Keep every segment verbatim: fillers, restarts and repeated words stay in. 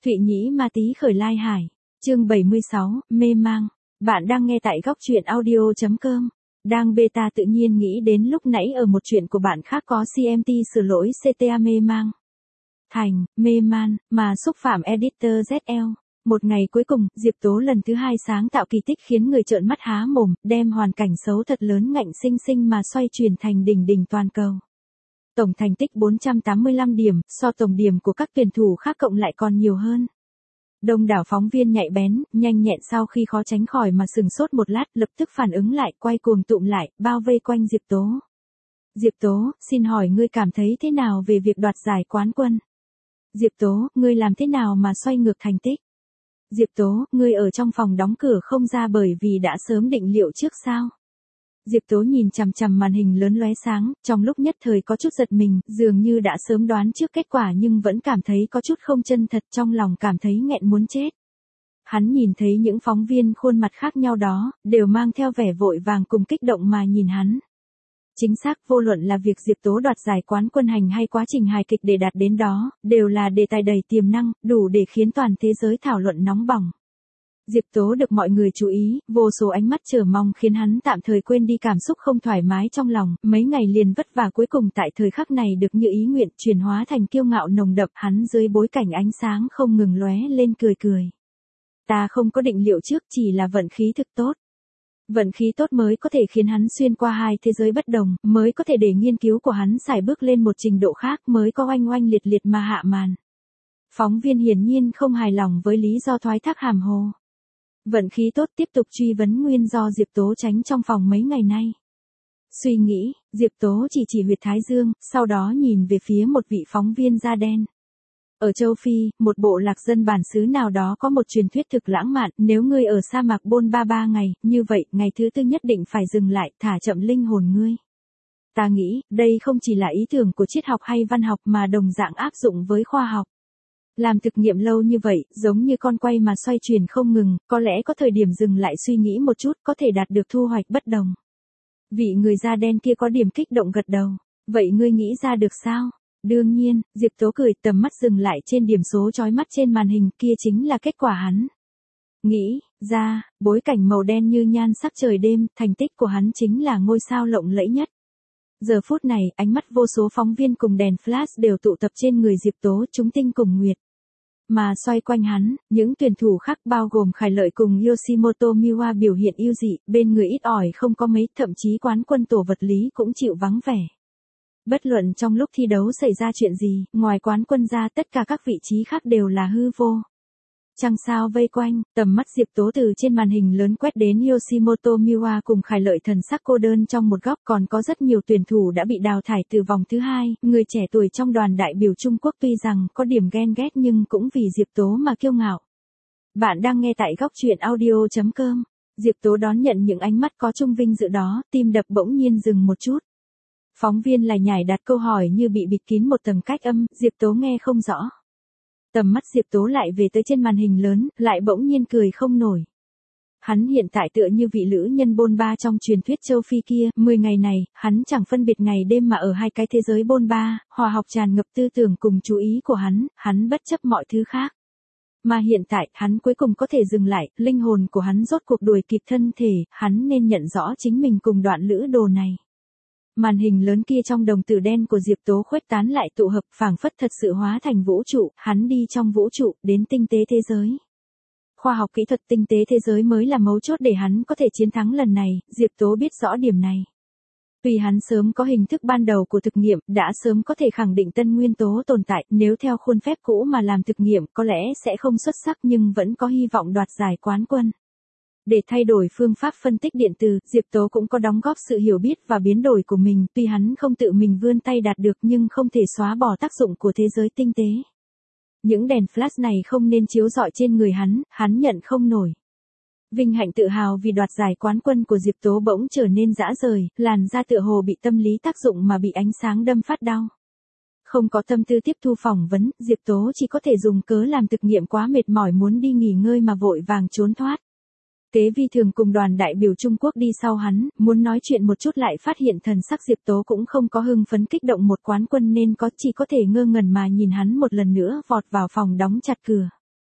Thụy Nhĩ Ma Tý khởi lai hải. Chương bảy mươi sáu, mê mang. Bạn đang nghe tại góc truyện audio.com. Đang beta tự nhiên nghĩ đến lúc nãy ở một chuyện của bạn khác có xê em tê sửa lỗi xê tê a mê mang. Thành, mê man, mà xúc phạm editor zét lờ. Một ngày cuối cùng, Diệp Tố lần thứ hai sáng tạo kỳ tích khiến người trợn mắt há mồm, đem hoàn cảnh xấu thật lớn ngạnh sinh sinh mà xoay chuyển thành đỉnh đỉnh toàn cầu. Tổng thành tích bốn trăm tám mươi lăm điểm, so tổng điểm của các tuyển thủ khác cộng lại còn nhiều hơn. Đông đảo phóng viên nhạy bén, nhanh nhẹn sau khi khó tránh khỏi mà sừng sốt một lát, lập tức phản ứng lại, quay cuồng tụm lại, bao vây quanh Diệp Tố. Diệp Tố, xin hỏi ngươi cảm thấy thế nào về việc đoạt giải quán quân? Diệp Tố, ngươi làm thế nào mà xoay ngược thành tích? Diệp Tố, ngươi ở trong phòng đóng cửa không ra bởi vì đã sớm định liệu trước sao? Diệp Tố nhìn chằm chằm màn hình lớn lóe sáng, trong lúc nhất thời có chút giật mình, dường như đã sớm đoán trước kết quả nhưng vẫn cảm thấy có chút không chân thật, trong lòng cảm thấy nghẹn muốn chết. Hắn nhìn thấy những phóng viên khuôn mặt khác nhau đó, đều mang theo vẻ vội vàng cùng kích động mà nhìn hắn. Chính xác, vô luận là việc Diệp Tố đoạt giải quán quân hành hay quá trình hài kịch để đạt đến đó, đều là đề tài đầy tiềm năng, đủ để khiến toàn thế giới thảo luận nóng bỏng. Diệp Tố được mọi người chú ý, vô số ánh mắt chờ mong khiến hắn tạm thời quên đi cảm xúc không thoải mái trong lòng, mấy ngày liền vất vả cuối cùng tại thời khắc này được như ý nguyện, chuyển hóa thành kiêu ngạo nồng đậm, hắn dưới bối cảnh ánh sáng không ngừng lóe lên cười cười. Ta không có định liệu trước, chỉ là vận khí thực tốt. Vận khí tốt mới có thể khiến hắn xuyên qua hai thế giới bất đồng, mới có thể để nghiên cứu của hắn xài bước lên một trình độ khác, mới có oanh oanh liệt liệt mà hạ màn. Phóng viên hiển nhiên không hài lòng với lý do thoái thác hàm hồ. Vận khí tốt tiếp tục truy vấn nguyên do Diệp Tố tránh trong phòng mấy ngày nay. Suy nghĩ, Diệp Tố chỉ chỉ huyệt thái dương, sau đó nhìn về phía một vị phóng viên da đen. Ở châu Phi, một bộ lạc dân bản xứ nào đó có một truyền thuyết thực lãng mạn, nếu ngươi ở sa mạc bôn ba ba ngày, như vậy, ngày thứ tư nhất định phải dừng lại, thả chậm linh hồn ngươi. Ta nghĩ, đây không chỉ là ý tưởng của triết học hay văn học mà đồng dạng áp dụng với khoa học. Làm thực nghiệm lâu như vậy, giống như con quay mà xoay chuyển không ngừng, có lẽ có thời điểm dừng lại suy nghĩ một chút, có thể đạt được thu hoạch bất đồng. Vị người da đen kia có điểm kích động gật đầu. Vậy ngươi nghĩ ra được sao? Đương nhiên, Diệp Tố cười, tầm mắt dừng lại trên điểm số chói mắt trên màn hình, kia chính là kết quả hắn. Nghĩ ra, bối cảnh màu đen như nhan sắc trời đêm, thành tích của hắn chính là ngôi sao lộng lẫy nhất. Giờ phút này, ánh mắt vô số phóng viên cùng đèn flash đều tụ tập trên người Diệp Tố, chúng tinh cùng nguyệt. Mà xoay quanh hắn, những tuyển thủ khác bao gồm Khải Lợi cùng Yoshimoto Miwa biểu hiện ưu dị, bên người ít ỏi không có mấy, thậm chí quán quân tổ vật lý cũng chịu vắng vẻ. Bất luận trong lúc thi đấu xảy ra chuyện gì, ngoài quán quân ra tất cả các vị trí khác đều là hư vô. Trăng sao vây quanh, tầm mắt Diệp Tố từ trên màn hình lớn quét đến Yoshimoto Miwa cùng Khải Lợi thần sắc cô đơn trong một góc, còn có rất nhiều tuyển thủ đã bị đào thải từ vòng thứ hai, người trẻ tuổi trong đoàn đại biểu Trung Quốc tuy rằng có điểm ghen ghét nhưng cũng vì Diệp Tố mà kiêu ngạo. Bạn đang nghe tại góc truyện audio.com. Diệp Tố đón nhận những ánh mắt có chung vinh dự đó, tim đập bỗng nhiên dừng một chút. Phóng viên lại nhảy đặt câu hỏi như bị bịt kín một tầng cách âm, Diệp Tố nghe không rõ. Tầm mắt Diệp Tố lại về tới trên màn hình lớn, lại bỗng nhiên cười không nổi. Hắn hiện tại tựa như vị lữ nhân bôn ba trong truyền thuyết châu Phi kia, mười ngày này, hắn chẳng phân biệt ngày đêm mà ở hai cái thế giới bôn ba, hòa học tràn ngập tư tưởng cùng chú ý của hắn, hắn bất chấp mọi thứ khác. Mà hiện tại, hắn cuối cùng có thể dừng lại, linh hồn của hắn rốt cuộc đuổi kịp thân thể, hắn nên nhận rõ chính mình cùng đoạn lữ đồ này. Màn hình lớn kia trong đồng tử đen của Diệp Tố khuếch tán lại tụ hợp, phảng phất thật sự hóa thành vũ trụ, hắn đi trong vũ trụ, đến tinh tế thế giới. Khoa học kỹ thuật tinh tế thế giới mới là mấu chốt để hắn có thể chiến thắng lần này, Diệp Tố biết rõ điểm này. Tuy hắn sớm có hình thức ban đầu của thực nghiệm, đã sớm có thể khẳng định tân nguyên tố tồn tại, nếu theo khuôn phép cũ mà làm thực nghiệm có lẽ sẽ không xuất sắc nhưng vẫn có hy vọng đoạt giải quán quân. Để thay đổi phương pháp phân tích điện từ, Diệp Tố cũng có đóng góp sự hiểu biết và biến đổi của mình, tuy hắn không tự mình vươn tay đạt được nhưng không thể xóa bỏ tác dụng của thế giới tinh tế. Những đèn flash này không nên chiếu rọi trên người hắn, hắn nhận không nổi. Vinh hạnh tự hào vì đoạt giải quán quân của Diệp Tố bỗng trở nên rã rời, làn da tựa hồ bị tâm lý tác dụng mà bị ánh sáng đâm phát đau. Không có tâm tư tiếp thu phỏng vấn, Diệp Tố chỉ có thể dùng cớ làm thực nghiệm quá mệt mỏi muốn đi nghỉ ngơi mà vội vàng trốn thoát. Kế Vi Thường cùng đoàn đại biểu Trung Quốc đi sau hắn, muốn nói chuyện một chút lại phát hiện thần sắc Diệp Tố cũng không có hưng phấn kích động một quán quân nên có chỉ có thể ngơ ngẩn mà nhìn hắn một lần nữa vọt vào phòng đóng chặt cửa.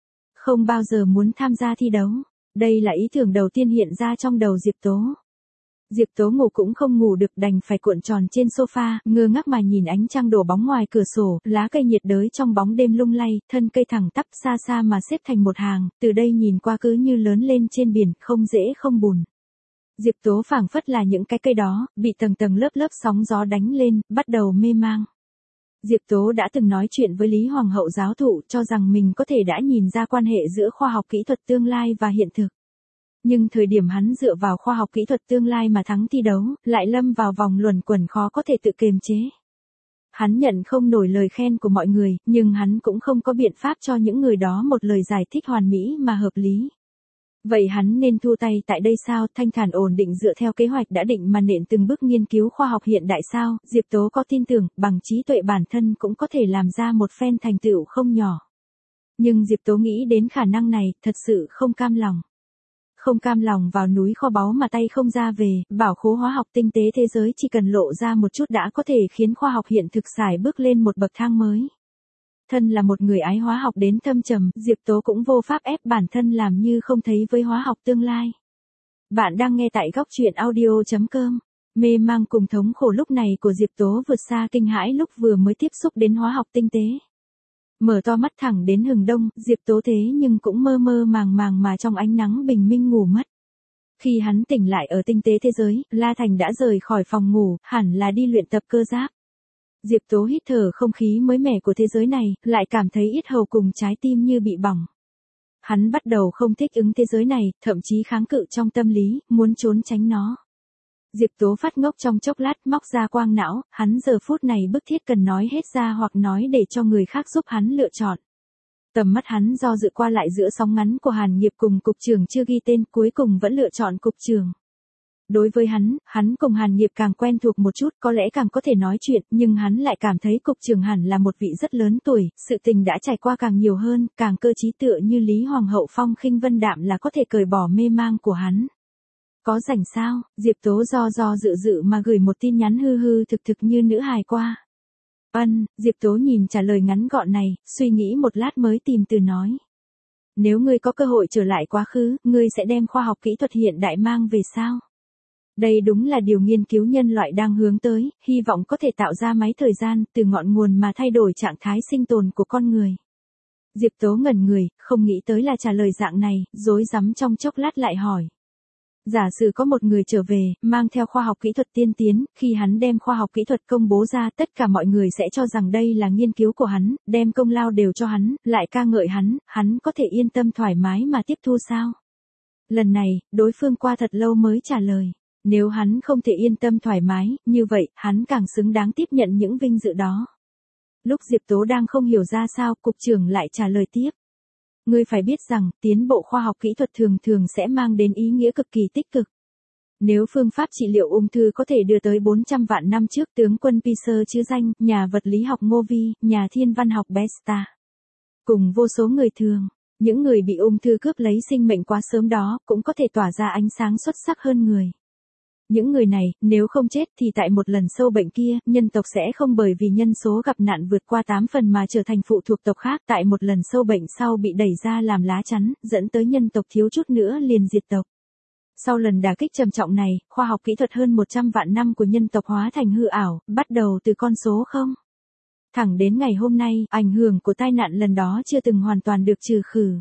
không bao giờ muốn tham gia thi đấu. Đây là ý tưởng đầu tiên hiện ra trong đầu Diệp Tố. Diệp Tố ngủ cũng không ngủ được, đành phải cuộn tròn trên sofa, ngơ ngác mà nhìn ánh trăng đổ bóng ngoài cửa sổ, lá cây nhiệt đới trong bóng đêm lung lay, thân cây thẳng tắp xa xa mà xếp thành một hàng, từ đây nhìn qua cứ như lớn lên trên biển, không dễ không bùn. Diệp Tố phảng phất là những cái cây đó, bị tầng tầng lớp lớp sóng gió đánh lên, bắt đầu mê mang. Diệp Tố đã từng nói chuyện với Lý Hoàng hậu giáo thụ, cho rằng mình có thể đã nhìn ra quan hệ giữa khoa học kỹ thuật tương lai và hiện thực. Nhưng thời điểm hắn dựa vào khoa học kỹ thuật tương lai mà thắng thi đấu, lại lâm vào vòng luẩn quẩn khó có thể tự kiềm chế. Hắn nhận không nổi lời khen của mọi người, nhưng hắn cũng không có biện pháp cho những người đó một lời giải thích hoàn mỹ mà hợp lý. Vậy hắn nên thu tay tại đây sao, thanh thản ổn định dựa theo kế hoạch đã định mà nện từng bước nghiên cứu khoa học hiện đại sao? Diệp Tố có tin tưởng, bằng trí tuệ bản thân cũng có thể làm ra một phen thành tựu không nhỏ. Nhưng Diệp Tố nghĩ đến khả năng này, thật sự không cam lòng. Không cam lòng vào núi kho báu mà tay không ra về, bảo khố hóa học tinh tế thế giới chỉ cần lộ ra một chút đã có thể khiến khoa học hiện thực xài bước lên một bậc thang mới. Thân là một người ái hóa học đến thâm trầm, Diệp Tố cũng vô pháp ép bản thân làm như không thấy với hóa học tương lai. Bạn đang nghe tại góc truyện audio chấm com. Mê mang cùng thống khổ lúc này của Diệp Tố vượt xa kinh hãi lúc vừa mới tiếp xúc đến hóa học tinh tế. Mở to mắt thẳng đến hừng đông, Diệp Tố thế nhưng cũng mơ mơ màng màng mà trong ánh nắng bình minh ngủ mất. Khi hắn tỉnh lại ở tinh tế thế giới, La Thành đã rời khỏi phòng ngủ, hẳn là đi luyện tập cơ giáp. Diệp Tố hít thở không khí mới mẻ của thế giới này, lại cảm thấy yết hầu cùng trái tim như bị bỏng. Hắn bắt đầu không thích ứng thế giới này, thậm chí kháng cự trong tâm lý, muốn trốn tránh nó. Diệp Tố phát ngốc trong chốc lát, móc ra quang não, hắn giờ phút này bức thiết cần nói hết ra hoặc nói để cho người khác giúp hắn lựa chọn. Tầm mắt hắn do dự qua lại giữa sóng ngắn của Hàn Nghiệp cùng cục trưởng chưa ghi tên, cuối cùng vẫn lựa chọn cục trưởng. Đối với hắn, hắn cùng Hàn Nghiệp càng quen thuộc một chút, có lẽ càng có thể nói chuyện, nhưng hắn lại cảm thấy cục trưởng hẳn là một vị rất lớn tuổi, sự tình đã trải qua càng nhiều hơn, càng cơ trí tựa như Lý Hoàng hậu phong khinh vân đạm là có thể cởi bỏ mê mang của hắn. Có rảnh sao? Diệp Tố do do dự dự mà gửi một tin nhắn hư hư thực thực như nữ hài qua. Ân, Diệp Tố nhìn trả lời ngắn gọn này, suy nghĩ một lát mới tìm từ nói. Nếu ngươi có cơ hội trở lại quá khứ, ngươi sẽ đem khoa học kỹ thuật hiện đại mang về sao? Đây đúng là điều nghiên cứu nhân loại đang hướng tới, hy vọng có thể tạo ra máy thời gian, từ ngọn nguồn mà thay đổi trạng thái sinh tồn của con người. Diệp Tố ngẩn người, không nghĩ tới là trả lời dạng này, rối rắm trong chốc lát lại hỏi. Giả sử có một người trở về, mang theo khoa học kỹ thuật tiên tiến, khi hắn đem khoa học kỹ thuật công bố ra, tất cả mọi người sẽ cho rằng đây là nghiên cứu của hắn, đem công lao đều cho hắn, lại ca ngợi hắn, hắn có thể yên tâm thoải mái mà tiếp thu sao? Lần này, đối phương qua thật lâu mới trả lời. Nếu hắn không thể yên tâm thoải mái, như vậy, hắn càng xứng đáng tiếp nhận những vinh dự đó. Lúc Diệp Tố đang không hiểu ra sao, cục trưởng lại trả lời tiếp. Ngươi phải biết rằng, tiến bộ khoa học kỹ thuật thường thường sẽ mang đến ý nghĩa cực kỳ tích cực. Nếu phương pháp trị liệu ung thư có thể đưa tới bốn trăm vạn năm trước, tướng quân Pisser chứ danh, nhà vật lý học Ngô Vi, nhà thiên văn học Besta. Cùng vô số người thường, những người bị ung thư cướp lấy sinh mệnh quá sớm đó, cũng có thể tỏa ra ánh sáng xuất sắc hơn người. Những người này, nếu không chết thì tại một lần sâu bệnh kia, nhân tộc sẽ không bởi vì nhân số gặp nạn vượt qua tám phần mà trở thành phụ thuộc tộc khác, tại một lần sâu bệnh sau bị đẩy ra làm lá chắn, dẫn tới nhân tộc thiếu chút nữa liền diệt tộc. Sau lần đả kích trầm trọng này, khoa học kỹ thuật hơn một trăm vạn năm của nhân tộc hóa thành hư ảo, bắt đầu từ con số không. Thẳng đến ngày hôm nay, ảnh hưởng của tai nạn lần đó chưa từng hoàn toàn được trừ khử.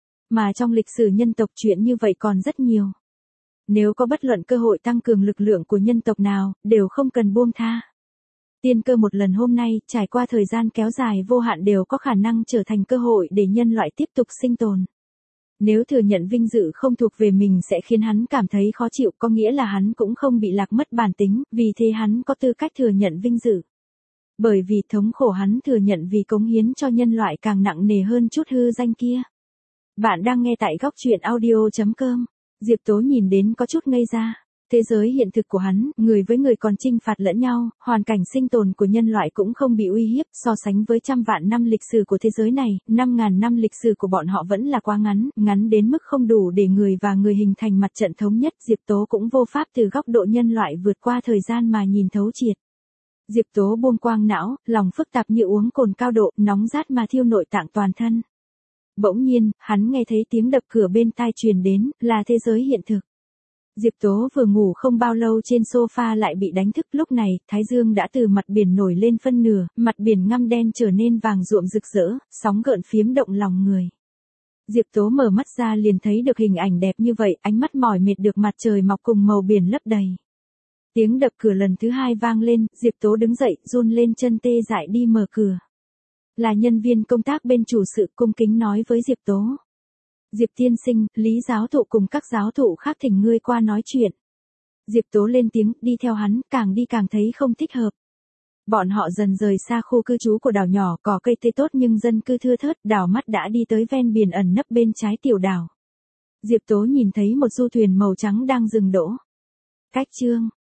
Mà trong lịch sử nhân tộc chuyện như vậy còn rất nhiều. Nếu có bất luận cơ hội tăng cường lực lượng của nhân tộc nào, đều không cần buông tha. Tiên cơ một lần hôm nay, trải qua thời gian kéo dài vô hạn đều có khả năng trở thành cơ hội để nhân loại tiếp tục sinh tồn. Nếu thừa nhận vinh dự không thuộc về mình sẽ khiến hắn cảm thấy khó chịu, có nghĩa là hắn cũng không bị lạc mất bản tính, vì thế hắn có tư cách thừa nhận vinh dự. Bởi vì thống khổ hắn thừa nhận vì cống hiến cho nhân loại càng nặng nề hơn chút hư danh kia. Bạn đang nghe tại góc truyện audio chấm com. Diệp Tố nhìn đến có chút ngây ra. Thế giới hiện thực của hắn, người với người còn chinh phạt lẫn nhau, hoàn cảnh sinh tồn của nhân loại cũng không bị uy hiếp, so sánh với trăm vạn năm lịch sử của thế giới này, năm ngàn năm lịch sử của bọn họ vẫn là quá ngắn, ngắn đến mức không đủ để người và người hình thành mặt trận thống nhất. Diệp Tố cũng vô pháp từ góc độ nhân loại vượt qua thời gian mà nhìn thấu triệt. Diệp Tố buông quang não, lòng phức tạp như uống cồn cao độ, nóng rát mà thiêu nội tạng toàn thân. Bỗng nhiên, hắn nghe thấy tiếng đập cửa bên tai truyền đến, là thế giới hiện thực. Diệp Tố vừa ngủ không bao lâu trên sofa lại bị đánh thức, lúc này, thái dương đã từ mặt biển nổi lên phân nửa, mặt biển ngăm đen trở nên vàng ruộm rực rỡ, sóng gợn phiếm động lòng người. Diệp Tố mở mắt ra liền thấy được hình ảnh đẹp như vậy, ánh mắt mỏi mệt được mặt trời mọc cùng màu biển lấp đầy. Tiếng đập cửa lần thứ hai vang lên, Diệp Tố đứng dậy, run lên chân tê dại đi mở cửa. Là nhân viên công tác bên chủ sự cung kính nói với Diệp Tố. Diệp tiên sinh, Lý giáo thụ cùng các giáo thụ khác thỉnh ngươi qua nói chuyện. Diệp Tố lên tiếng, đi theo hắn, càng đi càng thấy không thích hợp. Bọn họ dần rời xa khu cư trú của đảo nhỏ, cỏ cây tươi tốt nhưng dân cư thưa thớt, đảo mắt đã đi tới ven biển ẩn nấp bên trái tiểu đảo. Diệp Tố nhìn thấy một du thuyền màu trắng đang dừng đỗ. Cách chương